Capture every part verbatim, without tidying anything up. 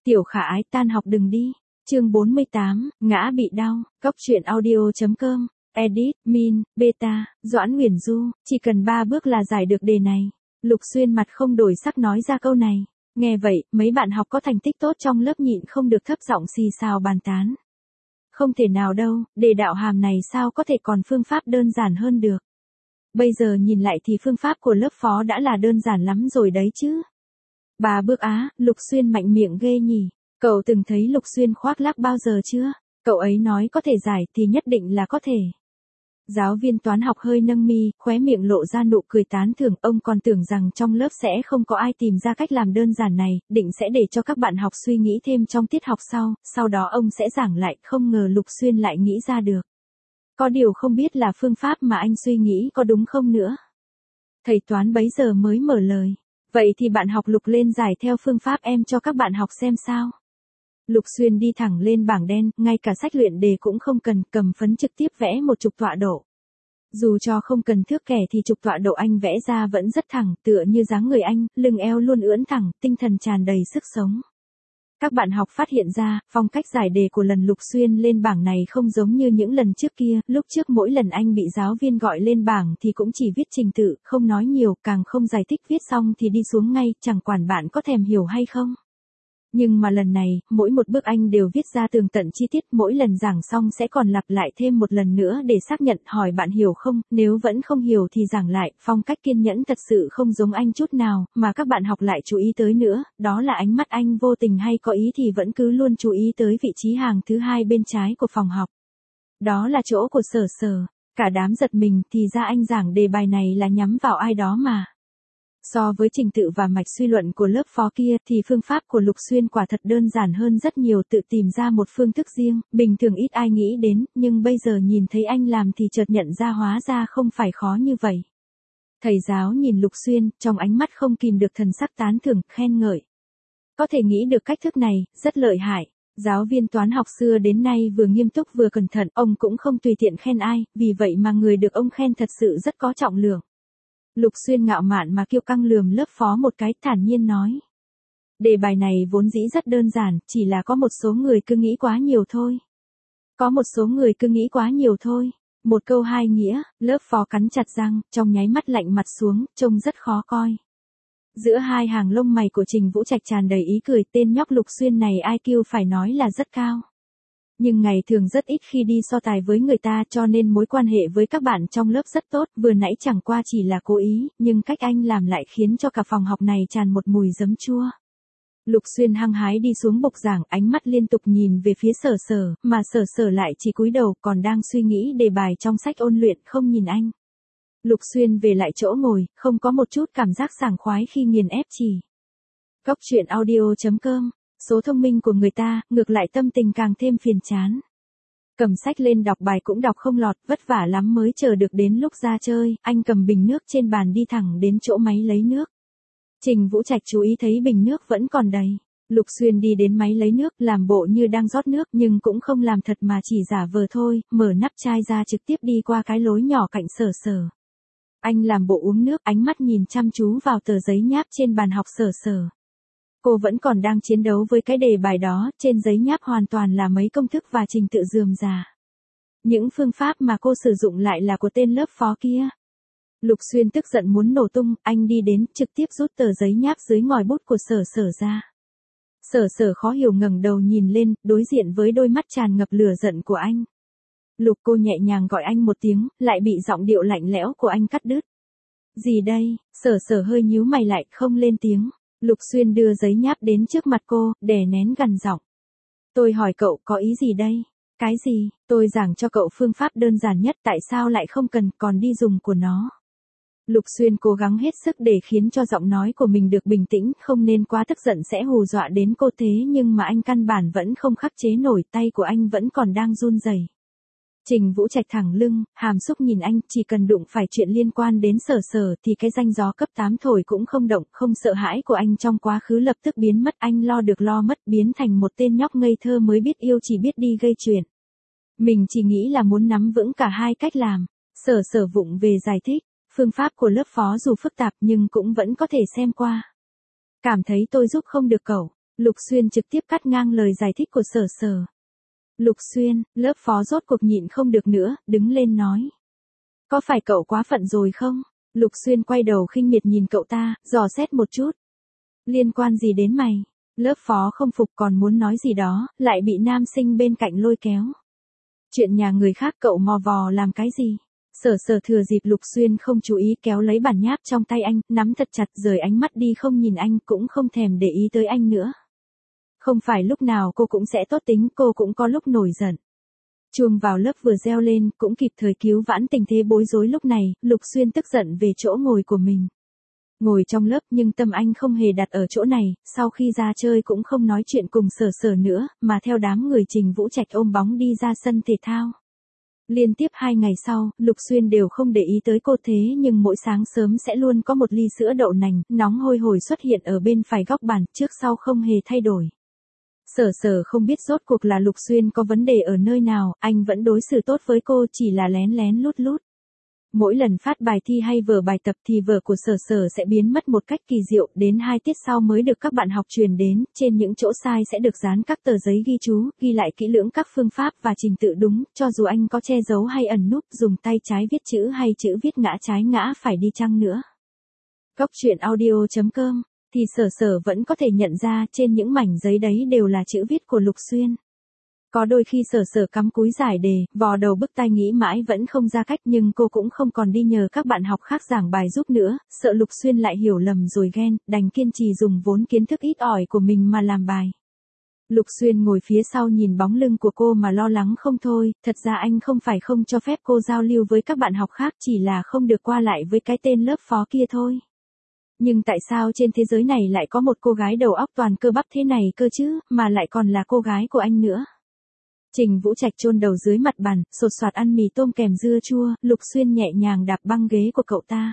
Tiểu Khả Ái tan học đừng đi. Chương bốn mươi tám, ngã bị đau. Cóc truyện audio chấm com. Edit, Min, Beta, Doãn Huyền Du, chỉ cần ba bước là giải được đề này. Lục Xuyên mặt không đổi sắc nói ra câu này. Nghe vậy, mấy bạn học có thành tích tốt trong lớp nhịn không được thấp giọng xì xào bàn tán. Không thể nào đâu, đề đạo hàm này sao có thể còn phương pháp đơn giản hơn được. Bây giờ nhìn lại thì phương pháp của lớp phó đã là đơn giản lắm rồi đấy chứ. Ba bước á, Lục Xuyên mạnh miệng ghê nhỉ. Cậu từng thấy Lục Xuyên khoác lác bao giờ chưa? Cậu ấy nói có thể giải thì nhất định là có thể. Giáo viên toán học hơi nâng mi, khóe miệng lộ ra nụ cười tán thưởng. Ông còn tưởng rằng trong lớp sẽ không có ai tìm ra cách làm đơn giản này, định sẽ để cho các bạn học suy nghĩ thêm trong tiết học sau, sau đó ông sẽ giảng lại. Không ngờ Lục Xuyên lại nghĩ ra được. Có điều không biết là phương pháp mà anh suy nghĩ có đúng không nữa. Thầy toán bấy giờ mới mở lời. Vậy thì bạn học Lục lên giải theo phương pháp em cho các bạn học xem sao. Lục Xuyên đi thẳng lên bảng đen, ngay cả sách luyện đề cũng không cần, cầm phấn trực tiếp vẽ một trục tọa độ. Dù cho không cần thước kẻ thì trục tọa độ anh vẽ ra vẫn rất thẳng, tựa như dáng người anh, lưng eo luôn ưỡn thẳng, tinh thần tràn đầy sức sống. Các bạn học phát hiện ra, phong cách giải đề của lần Lục Xuyên lên bảng này không giống như những lần trước kia, lúc trước mỗi lần anh bị giáo viên gọi lên bảng thì cũng chỉ viết trình tự, không nói nhiều, càng không giải thích, viết xong thì đi xuống ngay, chẳng quản bạn có thèm hiểu hay không. Nhưng mà lần này, mỗi một bước anh đều viết ra tường tận chi tiết, mỗi lần giảng xong sẽ còn lặp lại thêm một lần nữa để xác nhận, hỏi bạn hiểu không, nếu vẫn không hiểu thì giảng lại. Phong cách kiên nhẫn thật sự không giống anh chút nào, mà các bạn học lại chú ý tới nữa, đó là ánh mắt anh vô tình hay có ý thì vẫn cứ luôn chú ý tới vị trí hàng thứ hai bên trái của phòng học. Đó là chỗ của Sở Sở. Cả đám giật mình, thì ra anh giảng đề bài này là nhắm vào ai đó mà. So với trình tự và mạch suy luận của lớp phó kia thì phương pháp của Lục Xuyên quả thật đơn giản hơn rất nhiều, tự tìm ra một phương thức riêng, bình thường ít ai nghĩ đến, nhưng bây giờ nhìn thấy anh làm thì chợt nhận ra hóa ra không phải khó như vậy. Thầy giáo nhìn Lục Xuyên, trong ánh mắt không kìm được thần sắc tán thưởng, khen ngợi. Có thể nghĩ được cách thức này, rất lợi hại. Giáo viên toán học xưa đến nay vừa nghiêm túc vừa cẩn thận, ông cũng không tùy tiện khen ai, vì vậy mà người được ông khen thật sự rất có trọng lượng. Lục Xuyên ngạo mạn mà kiêu căng lườm lớp phó một cái, thản nhiên nói. Đề bài này vốn dĩ rất đơn giản, chỉ là có một số người cứ nghĩ quá nhiều thôi. Có một số người cứ nghĩ quá nhiều thôi. Một câu hai nghĩa, lớp phó cắn chặt răng, trong nháy mắt lạnh mặt xuống, trông rất khó coi. Giữa hai hàng lông mày của Trình Vũ Trạch tràn đầy ý cười, tên nhóc Lục Xuyên này i kiu phải nói là rất cao. Nhưng ngày thường rất ít khi đi so tài với người ta, cho nên mối quan hệ với các bạn trong lớp rất tốt, vừa nãy chẳng qua chỉ là cố ý, nhưng cách anh làm lại khiến cho cả phòng học này tràn một mùi giấm chua. Lục Xuyên hăng hái đi xuống bục giảng, ánh mắt liên tục nhìn về phía Sở Sở, mà Sở Sở lại chỉ cúi đầu, còn đang suy nghĩ đề bài trong sách ôn luyện, không nhìn anh. Lục Xuyên về lại chỗ ngồi, không có một chút cảm giác sảng khoái khi nghiền ép chỉ. Cóc truyện audio chấm com. Số thông minh của người ta, ngược lại tâm tình càng thêm phiền chán. Cầm sách lên đọc bài cũng đọc không lọt, vất vả lắm mới chờ được đến lúc ra chơi, anh cầm bình nước trên bàn đi thẳng đến chỗ máy lấy nước. Trình Vũ Trạch chú ý thấy bình nước vẫn còn đầy. Lục Xuyên đi đến máy lấy nước, làm bộ như đang rót nước, nhưng cũng không làm thật mà chỉ giả vờ thôi, mở nắp chai ra trực tiếp đi qua cái lối nhỏ cạnh Sở Sở. Anh làm bộ uống nước, ánh mắt nhìn chăm chú vào tờ giấy nháp trên bàn học Sở Sở. Cô vẫn còn đang chiến đấu với cái đề bài đó, trên giấy nháp hoàn toàn là mấy công thức và trình tự rườm rà. Những phương pháp mà cô sử dụng lại là của tên lớp phó kia. Lục Xuyên tức giận muốn nổ tung, anh đi đến, trực tiếp rút tờ giấy nháp dưới ngòi bút của Sở Sở ra. Sở Sở khó hiểu ngẩng đầu nhìn lên, đối diện với đôi mắt tràn ngập lửa giận của anh. Lục, cô nhẹ nhàng gọi anh một tiếng, lại bị giọng điệu lạnh lẽo của anh cắt đứt. Gì đây? Sở Sở hơi nhíu mày lại, không lên tiếng. Lục Xuyên đưa giấy nháp đến trước mặt cô, đè nén gằn giọng. Tôi hỏi cậu có ý gì đây? Cái gì? Tôi giảng cho cậu phương pháp đơn giản nhất, tại sao lại không cần còn đi dùng của nó? Lục Xuyên cố gắng hết sức để khiến cho giọng nói của mình được bình tĩnh, không nên quá tức giận sẽ hù dọa đến cô, thế nhưng mà anh căn bản vẫn không khắc chế nổi, tay của anh vẫn còn đang run rẩy. Trình Vũ Trạch thẳng lưng, hàm xúc nhìn anh, chỉ cần đụng phải chuyện liên quan đến Sở Sở thì cái danh gió cấp tám thổi cũng không động, không sợ hãi của anh trong quá khứ lập tức biến mất, anh lo được lo mất, biến thành một tên nhóc ngây thơ mới biết yêu, chỉ biết đi gây chuyện. Mình chỉ nghĩ là muốn nắm vững cả hai cách làm. Sở Sở vụng về giải thích, phương pháp của lớp phó dù phức tạp nhưng cũng vẫn có thể xem qua. Cảm thấy tôi giúp không được cậu. Lục Xuyên trực tiếp cắt ngang lời giải thích của Sở Sở. Lục Xuyên, lớp phó rốt cuộc nhịn không được nữa, đứng lên nói. Có phải cậu quá phận rồi không? Lục Xuyên quay đầu khinh miệt nhìn cậu ta, dò xét một chút. Liên quan gì đến mày? Lớp phó không phục còn muốn nói gì đó, lại bị nam sinh bên cạnh lôi kéo. Chuyện nhà người khác cậu mò vò làm cái gì? Sở Sở thừa dịp Lục Xuyên không chú ý kéo lấy bản nháp trong tay anh, nắm thật chặt rời ánh mắt đi không nhìn anh cũng không thèm để ý tới anh nữa. Không phải lúc nào cô cũng sẽ tốt tính, cô cũng có lúc nổi giận. Chuông vào lớp vừa reo lên, cũng kịp thời cứu vãn tình thế bối rối lúc này, Lục Xuyên tức giận về chỗ ngồi của mình. Ngồi trong lớp nhưng tâm anh không hề đặt ở chỗ này, sau khi ra chơi cũng không nói chuyện cùng Sở Sở nữa, mà theo đám người Trình Vũ Trạch ôm bóng đi ra sân thể thao. Liên tiếp hai ngày sau, Lục Xuyên đều không để ý tới cô thế nhưng mỗi sáng sớm sẽ luôn có một ly sữa đậu nành, nóng hôi hổi xuất hiện ở bên phải góc bàn, trước sau không hề thay đổi. Sở Sở không biết rốt cuộc là Lục Xuyên có vấn đề ở nơi nào, anh vẫn đối xử tốt với cô chỉ là lén lén lút lút. Mỗi lần phát bài thi hay vở bài tập thì vở của Sở Sở sẽ biến mất một cách kỳ diệu, đến hai tiết sau mới được các bạn học truyền đến, trên những chỗ sai sẽ được dán các tờ giấy ghi chú, ghi lại kỹ lưỡng các phương pháp và trình tự đúng, cho dù anh có che giấu hay ẩn núp, dùng tay trái viết chữ hay chữ viết ngã trái ngã phải đi chăng nữa. Góc truyện audio chấm com thì Sở Sở vẫn có thể nhận ra trên những mảnh giấy đấy đều là chữ viết của Lục Xuyên. Có đôi khi Sở Sở cắm cúi giải đề, vò đầu bứt tai nghĩ mãi vẫn không ra cách nhưng cô cũng không còn đi nhờ các bạn học khác giảng bài giúp nữa, sợ Lục Xuyên lại hiểu lầm rồi ghen, đành kiên trì dùng vốn kiến thức ít ỏi của mình mà làm bài. Lục Xuyên ngồi phía sau nhìn bóng lưng của cô mà lo lắng không thôi, thật ra anh không phải không cho phép cô giao lưu với các bạn học khác chỉ là không được qua lại với cái tên lớp phó kia thôi. Nhưng tại sao trên thế giới này lại có một cô gái đầu óc toàn cơ bắp thế này cơ chứ, mà lại còn là cô gái của anh nữa? Trình Vũ Trạch chôn đầu dưới mặt bàn, sột soạt ăn mì tôm kèm dưa chua, Lục Xuyên nhẹ nhàng đạp băng ghế của cậu ta.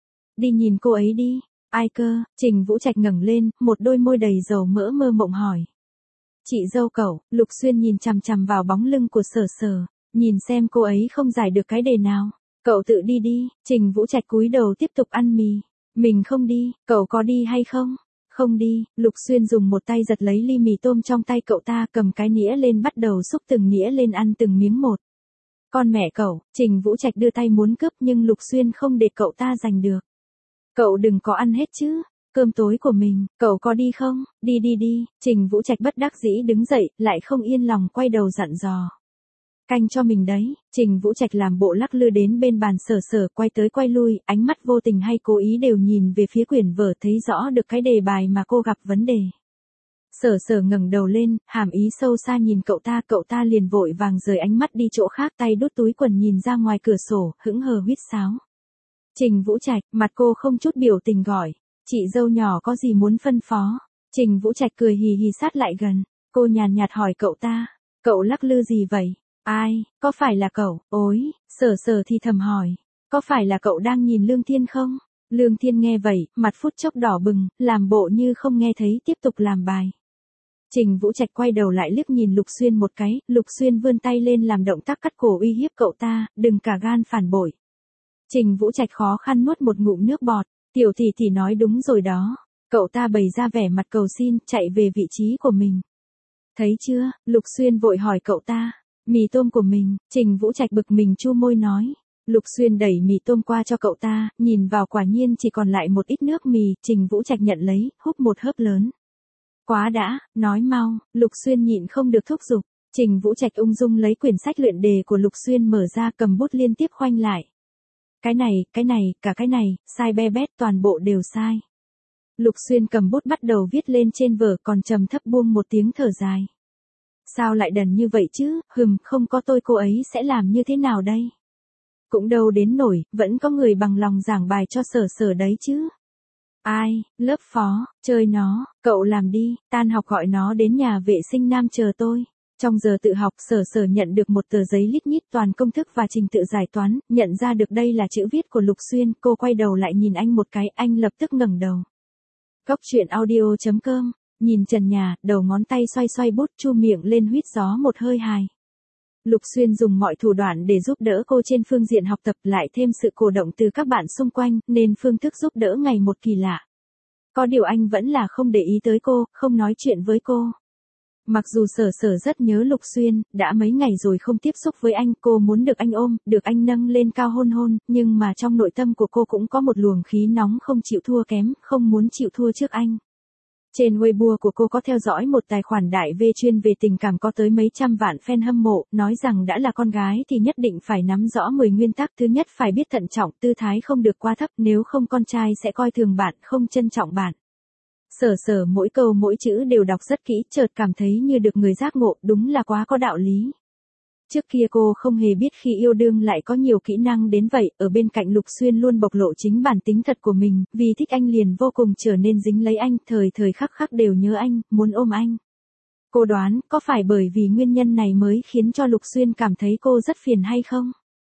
Đi nhìn cô ấy đi. Ai cơ? Trình Vũ Trạch ngẩng lên, một đôi môi đầy dầu mỡ mơ mộng hỏi. Chị dâu cậu. Lục Xuyên nhìn chằm chằm vào bóng lưng của Sở Sở, nhìn xem cô ấy không giải được cái đề nào. Cậu tự đi đi. Trình Vũ Trạch cúi đầu tiếp tục ăn mì. Mình không đi, cậu có đi hay không? Không đi. Lục Xuyên dùng một tay giật lấy ly mì tôm trong tay cậu ta, cầm cái nĩa lên bắt đầu xúc từng nĩa lên ăn từng miếng một. Con mẹ cậu. Trình Vũ Trạch đưa tay muốn cướp nhưng Lục Xuyên không để cậu ta giành được. Cậu đừng có ăn hết chứ, cơm tối của mình, cậu có đi không? Đi đi đi. Trình Vũ Trạch bất đắc dĩ đứng dậy, lại không yên lòng quay đầu dặn dò. Canh cho mình đấy. Trình Vũ Trạch làm bộ lắc lư đến bên bàn Sở Sở, quay tới quay lui, ánh mắt vô tình hay cố ý đều nhìn về phía quyển vở, thấy rõ được cái đề bài mà cô gặp vấn đề. Sở Sở ngẩng đầu lên, hàm ý sâu xa nhìn cậu ta, cậu ta liền vội vàng rời ánh mắt đi chỗ khác, tay đút túi quần nhìn ra ngoài cửa sổ, hững hờ huýt sáo. Trình Vũ Trạch, mặt cô không chút biểu tình gọi, chị dâu nhỏ có gì muốn phân phó? Trình Vũ Trạch cười hì hì sát lại gần, cô nhàn nhạt hỏi cậu ta, cậu lắc lư gì vậy? Ai, có phải là cậu? Ôi, Sở Sở thì thầm hỏi, có phải là cậu đang nhìn Lương Thiên không? Lương Thiên nghe vậy, mặt phút chốc đỏ bừng, làm bộ như không nghe thấy, tiếp tục làm bài. Trình Vũ Trạch quay đầu lại liếc nhìn Lục Xuyên một cái, Lục Xuyên vươn tay lên làm động tác cắt cổ uy hiếp cậu ta, đừng cả gan phản bội. Trình Vũ Trạch khó khăn nuốt một ngụm nước bọt, tiểu tỷ tỷ nói đúng rồi đó. Cậu ta bày ra vẻ mặt cầu xin, chạy về vị trí của mình. Thấy chưa? Lục Xuyên vội hỏi cậu ta. Mì tôm của mình. Trình Vũ Trạch bực mình chu môi nói. Lục Xuyên đẩy mì tôm qua cho cậu ta, nhìn vào quả nhiên chỉ còn lại một ít nước mì, Trình Vũ Trạch nhận lấy, húp một hớp lớn. Quá đã, nói mau. Lục Xuyên nhịn không được thúc giục. Trình Vũ Trạch ung dung lấy quyển sách luyện đề của Lục Xuyên mở ra, cầm bút liên tiếp khoanh lại. Cái này, cái này, cả cái này, sai be bét, toàn bộ đều sai. Lục Xuyên cầm bút bắt đầu viết lên trên vở, còn trầm thấp buông một tiếng thở dài. Sao lại đần như vậy chứ, hừm, không có tôi cô ấy sẽ làm như thế nào đây? Cũng đâu đến nổi, vẫn có người bằng lòng giảng bài cho Sở Sở đấy chứ. Ai, lớp phó, chơi nó, cậu làm đi, tan học gọi nó đến nhà vệ sinh nam chờ tôi. Trong giờ tự học, Sở Sở nhận được một tờ giấy lít nhít toàn công thức và trình tự giải toán, nhận ra được đây là chữ viết của Lục Xuyên, cô quay đầu lại nhìn anh một cái, anh lập tức ngẩng đầu. Góc truyện audio chấm com, nhìn trần nhà, đầu ngón tay xoay xoay bút, chu miệng lên huýt gió một hơi hài. Lục Xuyên dùng mọi thủ đoạn để giúp đỡ cô trên phương diện học tập, lại thêm sự cổ động từ các bạn xung quanh, nên phương thức giúp đỡ ngày một kỳ lạ. Có điều anh vẫn là không để ý tới cô, không nói chuyện với cô. Mặc dù Sở Sở rất nhớ Lục Xuyên, đã mấy ngày rồi không tiếp xúc với anh, cô muốn được anh ôm, được anh nâng lên cao hôn hôn, nhưng mà trong nội tâm của cô cũng có một luồng khí nóng không chịu thua kém, không muốn chịu thua trước anh. Trên Weibo của cô có theo dõi một tài khoản đại V chuyên về tình cảm có tới mấy trăm vạn fan hâm mộ, nói rằng đã là con gái thì nhất định phải nắm rõ mười nguyên tắc. Thứ nhất phải biết thận trọng, tư thái không được quá thấp, nếu không con trai sẽ coi thường bạn, không trân trọng bạn. Sở Sở mỗi câu mỗi chữ đều đọc rất kỹ, chợt cảm thấy như được người giác ngộ, đúng là quá có đạo lý. Trước kia cô không hề biết khi yêu đương lại có nhiều kỹ năng đến vậy, ở bên cạnh Lục Xuyên luôn bộc lộ chính bản tính thật của mình, vì thích anh liền vô cùng trở nên dính lấy anh, thời thời khắc khắc đều nhớ anh, muốn ôm anh. Cô đoán, có phải bởi vì nguyên nhân này mới khiến cho Lục Xuyên cảm thấy cô rất phiền hay không?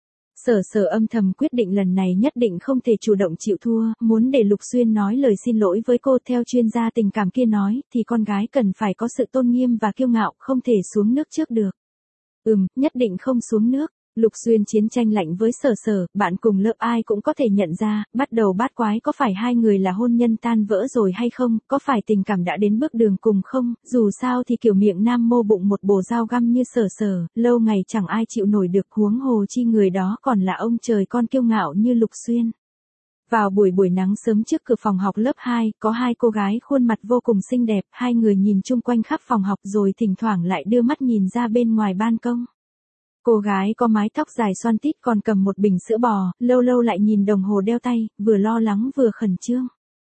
Sở Sở âm thầm quyết định lần này nhất định không thể chủ động chịu thua, muốn để Lục Xuyên nói lời xin lỗi với cô. Theo chuyên gia tình cảm kia nói, thì con gái cần phải có sự tôn nghiêm và kiêu ngạo, không thể xuống nước trước được. Ừm, nhất định không xuống nước. Lục Xuyên chiến tranh lạnh với Sở Sở, bạn cùng lớp ai cũng có thể nhận ra, bắt đầu bát quái có phải hai người là hôn nhân tan vỡ rồi hay không, có phải tình cảm đã đến bước đường cùng không, dù sao thì kiểu miệng nam mô bụng một bồ dao găm như Sở Sở, lâu ngày chẳng ai chịu nổi được, huống hồ chi người đó còn là ông trời con kiêu ngạo như Lục Xuyên. Vào buổi buổi nắng sớm trước cửa phòng học lớp hai, có hai cô gái khuôn mặt vô cùng xinh đẹp, hai người nhìn chung quanh khắp phòng học rồi thỉnh thoảng lại đưa mắt nhìn ra bên ngoài ban công. Cô gái có mái tóc dài xoăn tít còn cầm một bình sữa bò, lâu lâu lại nhìn đồng hồ đeo tay, vừa lo lắng vừa khẩn trương.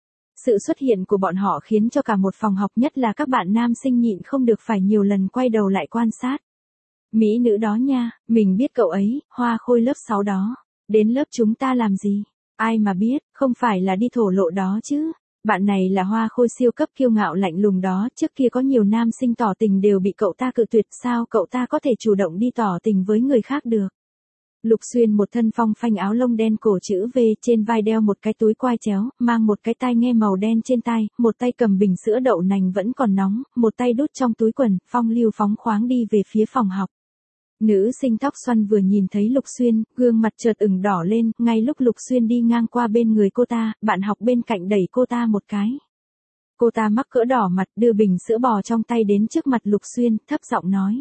Sự xuất hiện của bọn họ khiến cho cả một phòng học, nhất là các bạn nam sinh nhịn không được phải nhiều lần quay đầu lại quan sát. Mỹ nữ đó nha, mình biết cậu ấy, Hoa Khôi lớp sáu đó. Đến lớp chúng ta làm gì? Ai mà biết, không phải là đi thổ lộ đó chứ. Bạn này là Hoa Khôi siêu cấp kiêu ngạo lạnh lùng đó, trước kia có nhiều nam sinh tỏ tình đều bị cậu ta cự tuyệt, sao cậu ta có thể chủ động đi tỏ tình với người khác được. Lục Xuyên một thân phong phanh áo lông đen cổ chữ V, trên vai đeo một cái túi quai chéo, mang một cái tai nghe màu đen trên tai, một tay cầm bình sữa đậu nành vẫn còn nóng, một tay đút trong túi quần, phong lưu phóng khoáng đi về phía phòng học. Nữ sinh tóc xoăn vừa nhìn thấy Lục Xuyên, gương mặt chợt ửng đỏ lên, ngay lúc Lục Xuyên đi ngang qua bên người cô ta, bạn học bên cạnh đẩy cô ta một cái. Cô ta mắc cỡ đỏ mặt, đưa bình sữa bò trong tay đến trước mặt Lục Xuyên, thấp giọng nói.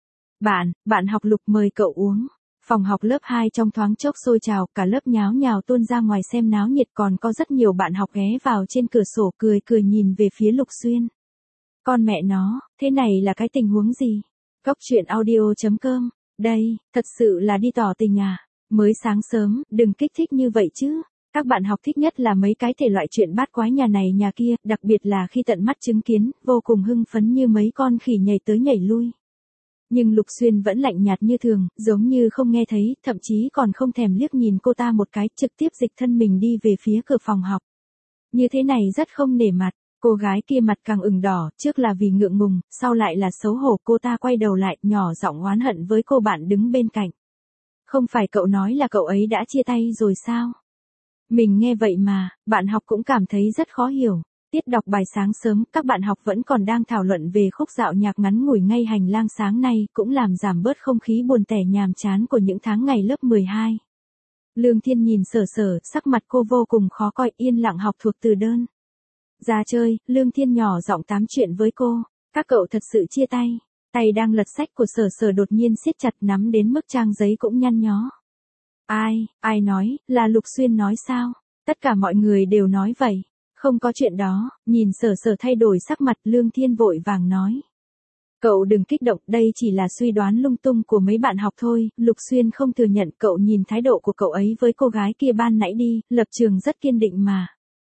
Bạn, bạn học Lục mời cậu uống. Phòng học lớp hai trong thoáng chốc sôi trào, cả lớp nháo nhào tuôn ra ngoài xem náo nhiệt, còn có rất nhiều bạn học ghé vào trên cửa sổ cười cười nhìn về phía Lục Xuyên. Con mẹ nó, thế này là cái tình huống gì? Cốc truyện audio chấm com, đây, thật sự là đi tỏ tình à? Mới sáng sớm, đừng kích thích như vậy chứ. Các bạn học thích nhất là mấy cái thể loại chuyện bát quái nhà này nhà kia, đặc biệt là khi tận mắt chứng kiến, vô cùng hưng phấn như mấy con khỉ nhảy tới nhảy lui. Nhưng Lục Xuyên vẫn lạnh nhạt như thường, giống như không nghe thấy, thậm chí còn không thèm liếc nhìn cô ta một cái, trực tiếp dịch thân mình đi về phía cửa phòng học. Như thế này rất không nể mặt. Cô gái kia mặt càng ửng đỏ, trước là vì ngượng ngùng, sau lại là xấu hổ. Cô ta quay đầu lại, nhỏ giọng oán hận với cô bạn đứng bên cạnh. Không phải cậu nói là cậu ấy đã chia tay rồi sao? Mình nghe vậy mà, bạn học cũng cảm thấy rất khó hiểu. Tiết đọc bài sáng sớm, các bạn học vẫn còn đang thảo luận về khúc dạo nhạc ngắn ngủi ngay hành lang sáng nay, cũng làm giảm bớt không khí buồn tẻ nhàm chán của những tháng ngày lớp mười hai. Lương Thiên nhìn Sở Sở, sắc mặt cô vô cùng khó coi, yên lặng học thuộc từ đơn. Ra chơi, Lương Thiên nhỏ giọng tám chuyện với cô. Các cậu thật sự chia tay. Tay đang lật sách của Sở Sở đột nhiên siết chặt, nắm đến mức trang giấy cũng nhăn nhó. Ai, ai nói, là Lục Xuyên nói sao? Tất cả mọi người đều nói vậy. Không có chuyện đó, nhìn Sở Sở thay đổi sắc mặt, Lương Thiên vội vàng nói. Cậu đừng kích động, đây chỉ là suy đoán lung tung của mấy bạn học thôi. Lục Xuyên không thừa nhận. Cậu nhìn thái độ của cậu ấy với cô gái kia ban nãy đi, lập trường rất kiên định mà.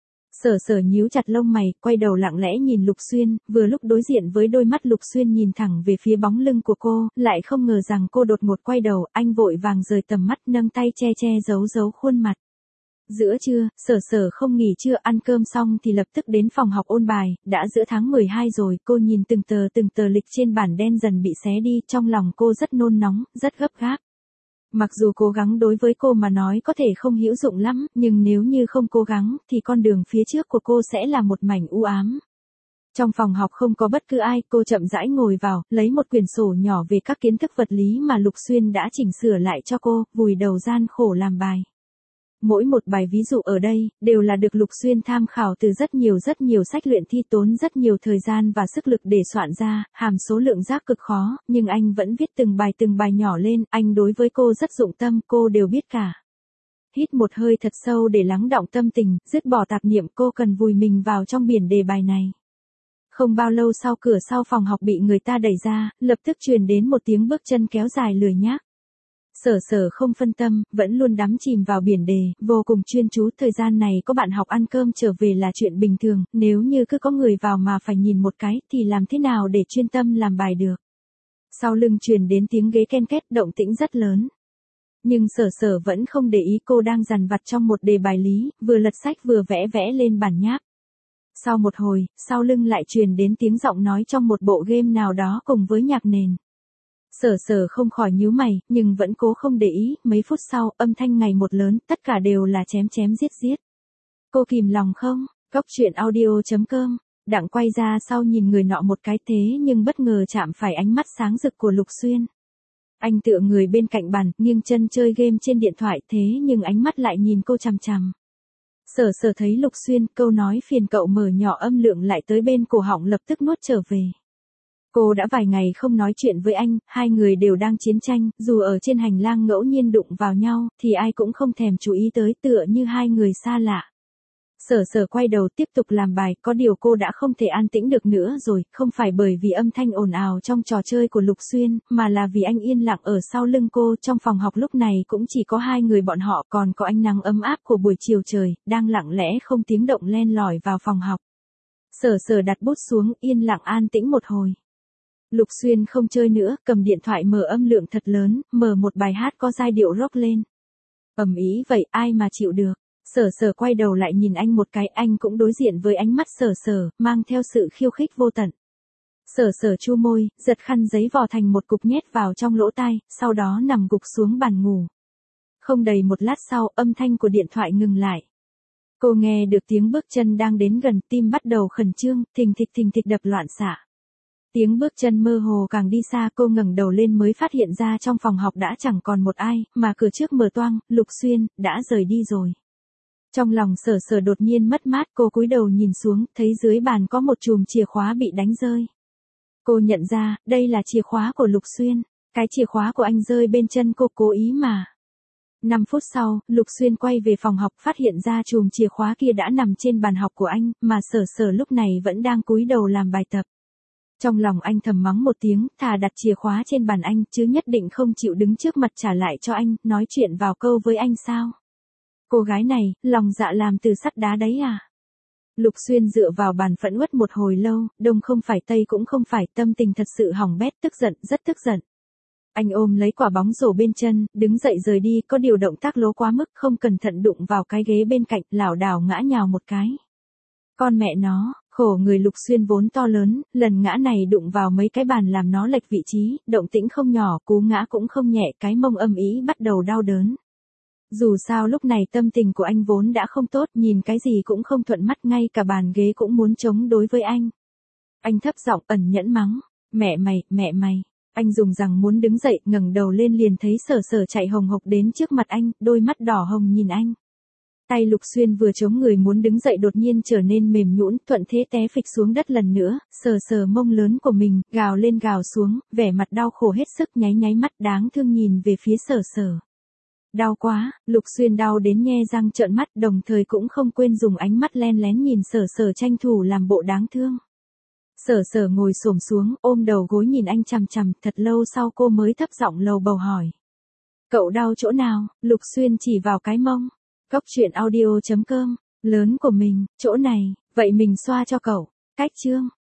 Sở Sở nhíu chặt lông mày, quay đầu lặng lẽ nhìn Lục Xuyên, vừa lúc đối diện với đôi mắt Lục Xuyên nhìn thẳng về phía bóng lưng của cô, lại không ngờ rằng cô đột ngột quay đầu, anh vội vàng rời tầm mắt, nâng tay che che giấu giấu khuôn mặt. Giữa trưa, Sở Sở không nghỉ trưa, ăn cơm xong thì lập tức đến phòng học ôn bài, đã giữa tháng mười hai rồi, cô nhìn từng tờ từng tờ lịch trên bản đen dần bị xé đi, trong lòng cô rất nôn nóng, rất gấp gáp. Mặc dù cố gắng đối với cô mà nói có thể không hữu dụng lắm, nhưng nếu như không cố gắng, thì con đường phía trước của cô sẽ là một mảnh u ám. Trong phòng học không có bất cứ ai, cô chậm rãi ngồi vào, lấy một quyển sổ nhỏ về các kiến thức vật lý mà Lục Xuyên đã chỉnh sửa lại cho cô, vùi đầu gian khổ làm bài. mỗi một bài ví dụ ở đây, đều là được Lục Xuyên tham khảo từ rất nhiều rất nhiều sách luyện thi tốn rất nhiều thời gian và sức lực để soạn ra, hàm số lượng giác cực khó, nhưng anh vẫn viết từng bài từng bài nhỏ lên, anh đối với cô rất dụng tâm, cô đều biết cả. Hít một hơi thật sâu để lắng đọng tâm tình, dứt bỏ tạp niệm, cô cần vùi mình vào trong biển đề bài này. Không bao lâu sau, cửa sau phòng học bị người ta đẩy ra, lập tức truyền đến một tiếng bước chân kéo dài lười nhác. Sở Sở không phân tâm, vẫn luôn đắm chìm vào biển đề, vô cùng chuyên chú. Thời gian này có bạn học ăn cơm trở về là chuyện bình thường, nếu như cứ có người vào mà phải nhìn một cái, thì làm thế nào để chuyên tâm làm bài được. Sau lưng truyền đến tiếng ghế ken két, động tĩnh rất lớn. Nhưng Sở Sở vẫn không để ý, cô đang dằn vặt trong một đề bài lý, vừa lật sách vừa vẽ vẽ lên bản nháp. Sau một hồi, sau lưng lại truyền đến tiếng giọng nói trong một bộ game nào đó cùng với nhạc nền. Sở Sở không khỏi nhíu mày, nhưng vẫn cố không để ý, mấy phút sau, âm thanh ngày một lớn, tất cả đều là chém chém giết giết. Cô kìm lòng không? Cốc truyện audio chấm com. Đặng quay ra sau nhìn người nọ một cái, thế nhưng bất ngờ chạm phải ánh mắt sáng rực của Lục Xuyên. Anh tựa người bên cạnh bàn, nghiêng chân chơi game trên điện thoại, thế nhưng ánh mắt lại nhìn cô chằm chằm. Sở Sở thấy Lục Xuyên, câu nói phiền cậu mở nhỏ âm lượng lại tới bên cổ họng, lập tức nuốt trở về. Cô đã vài ngày không nói chuyện với anh, hai người đều đang chiến tranh, dù ở trên hành lang ngẫu nhiên đụng vào nhau, thì ai cũng không thèm chú ý tới, tựa như hai người xa lạ. Sở Sở quay đầu tiếp tục làm bài, có điều cô đã không thể an tĩnh được nữa rồi, không phải bởi vì âm thanh ồn ào trong trò chơi của Lục Xuyên, mà là vì anh yên lặng ở sau lưng cô. Trong phòng học lúc này cũng chỉ có hai người bọn họ, còn có ánh nắng ấm áp của buổi chiều trời, đang lặng lẽ không tiếng động len lỏi vào phòng học. Sở Sở đặt bút xuống, yên lặng an tĩnh một hồi. Lục Xuyên không chơi nữa, cầm điện thoại mở âm lượng thật lớn, mở một bài hát có giai điệu rock lên. Ầm ĩ vậy, ai mà chịu được. Sở Sở quay đầu lại nhìn anh một cái, anh cũng đối diện với ánh mắt Sở Sở, mang theo sự khiêu khích vô tận. Sở Sở chu môi, giật khăn giấy vò thành một cục nhét vào trong lỗ tai, sau đó nằm gục xuống bàn ngủ. Không đầy một lát sau, âm thanh của điện thoại ngừng lại. Cô nghe được tiếng bước chân đang đến gần, tim bắt đầu khẩn trương, thình thịch thình thịch đập loạn xạ. Tiếng bước chân mơ hồ càng đi xa, cô ngẩng đầu lên mới phát hiện ra trong phòng học đã chẳng còn một ai, mà cửa trước mở toang, Lục Xuyên đã rời đi rồi. Trong lòng Sở Sở đột nhiên mất mát, cô cúi đầu nhìn xuống, thấy dưới bàn có một chùm chìa khóa bị đánh rơi. Cô nhận ra, đây là chìa khóa của Lục Xuyên, cái chìa khóa của anh rơi bên chân cô, cố ý mà. Năm phút sau, Lục Xuyên quay về phòng học, phát hiện ra chùm chìa khóa kia đã nằm trên bàn học của anh, mà Sở Sở lúc này vẫn đang cúi đầu làm bài tập. Trong lòng anh thầm mắng một tiếng, thà đặt chìa khóa trên bàn anh, chứ nhất định không chịu đứng trước mặt trả lại cho anh, nói chuyện vào câu với anh sao. Cô gái này, lòng dạ làm từ sắt đá đấy à? Lục Xuyên dựa vào bàn phẫn uất một hồi lâu, đông không phải tây cũng không phải, tâm tình thật sự hỏng bét, tức giận, rất tức giận. Anh ôm lấy quả bóng rổ bên chân, đứng dậy rời đi, có điều động tác lố quá mức, không cẩn thận đụng vào cái ghế bên cạnh, lảo đảo ngã nhào một cái. Con mẹ nó, khổ người Lục Xuyên vốn to lớn, lần ngã này đụng vào mấy cái bàn làm nó lệch vị trí, động tĩnh không nhỏ, cú ngã cũng không nhẹ, cái mông âm ý bắt đầu đau đớn. Dù sao lúc này tâm tình của anh vốn đã không tốt, nhìn cái gì cũng không thuận mắt, ngay cả bàn ghế cũng muốn chống đối với anh. Anh thấp giọng ẩn nhẫn mắng, mẹ mày, mẹ mày. Anh dùng rằng muốn đứng dậy, ngẩng đầu lên liền thấy Sở Sở chạy hồng hộc đến trước mặt anh, đôi mắt đỏ hồng nhìn anh. Tay Lục Xuyên vừa chống người muốn đứng dậy đột nhiên trở nên mềm nhũn, thuận thế té phịch xuống đất lần nữa, sờ sờ mông lớn của mình, gào lên gào xuống, vẻ mặt đau khổ hết sức, nháy nháy mắt đáng thương nhìn về phía Sở Sở. Đau quá, Lục Xuyên đau đến nhe răng trợn mắt, đồng thời cũng không quên dùng ánh mắt len lén nhìn Sở Sở tranh thủ làm bộ đáng thương. Sở Sở ngồi xổm xuống, ôm đầu gối nhìn anh chằm chằm, thật lâu sau cô mới thấp giọng lầu bầu hỏi. Cậu đau chỗ nào? Lục Xuyên chỉ vào cái mông. Cốc truyện audio chấm com, lớn của mình, chỗ này, vậy mình xoa cho cậu. Cách chương.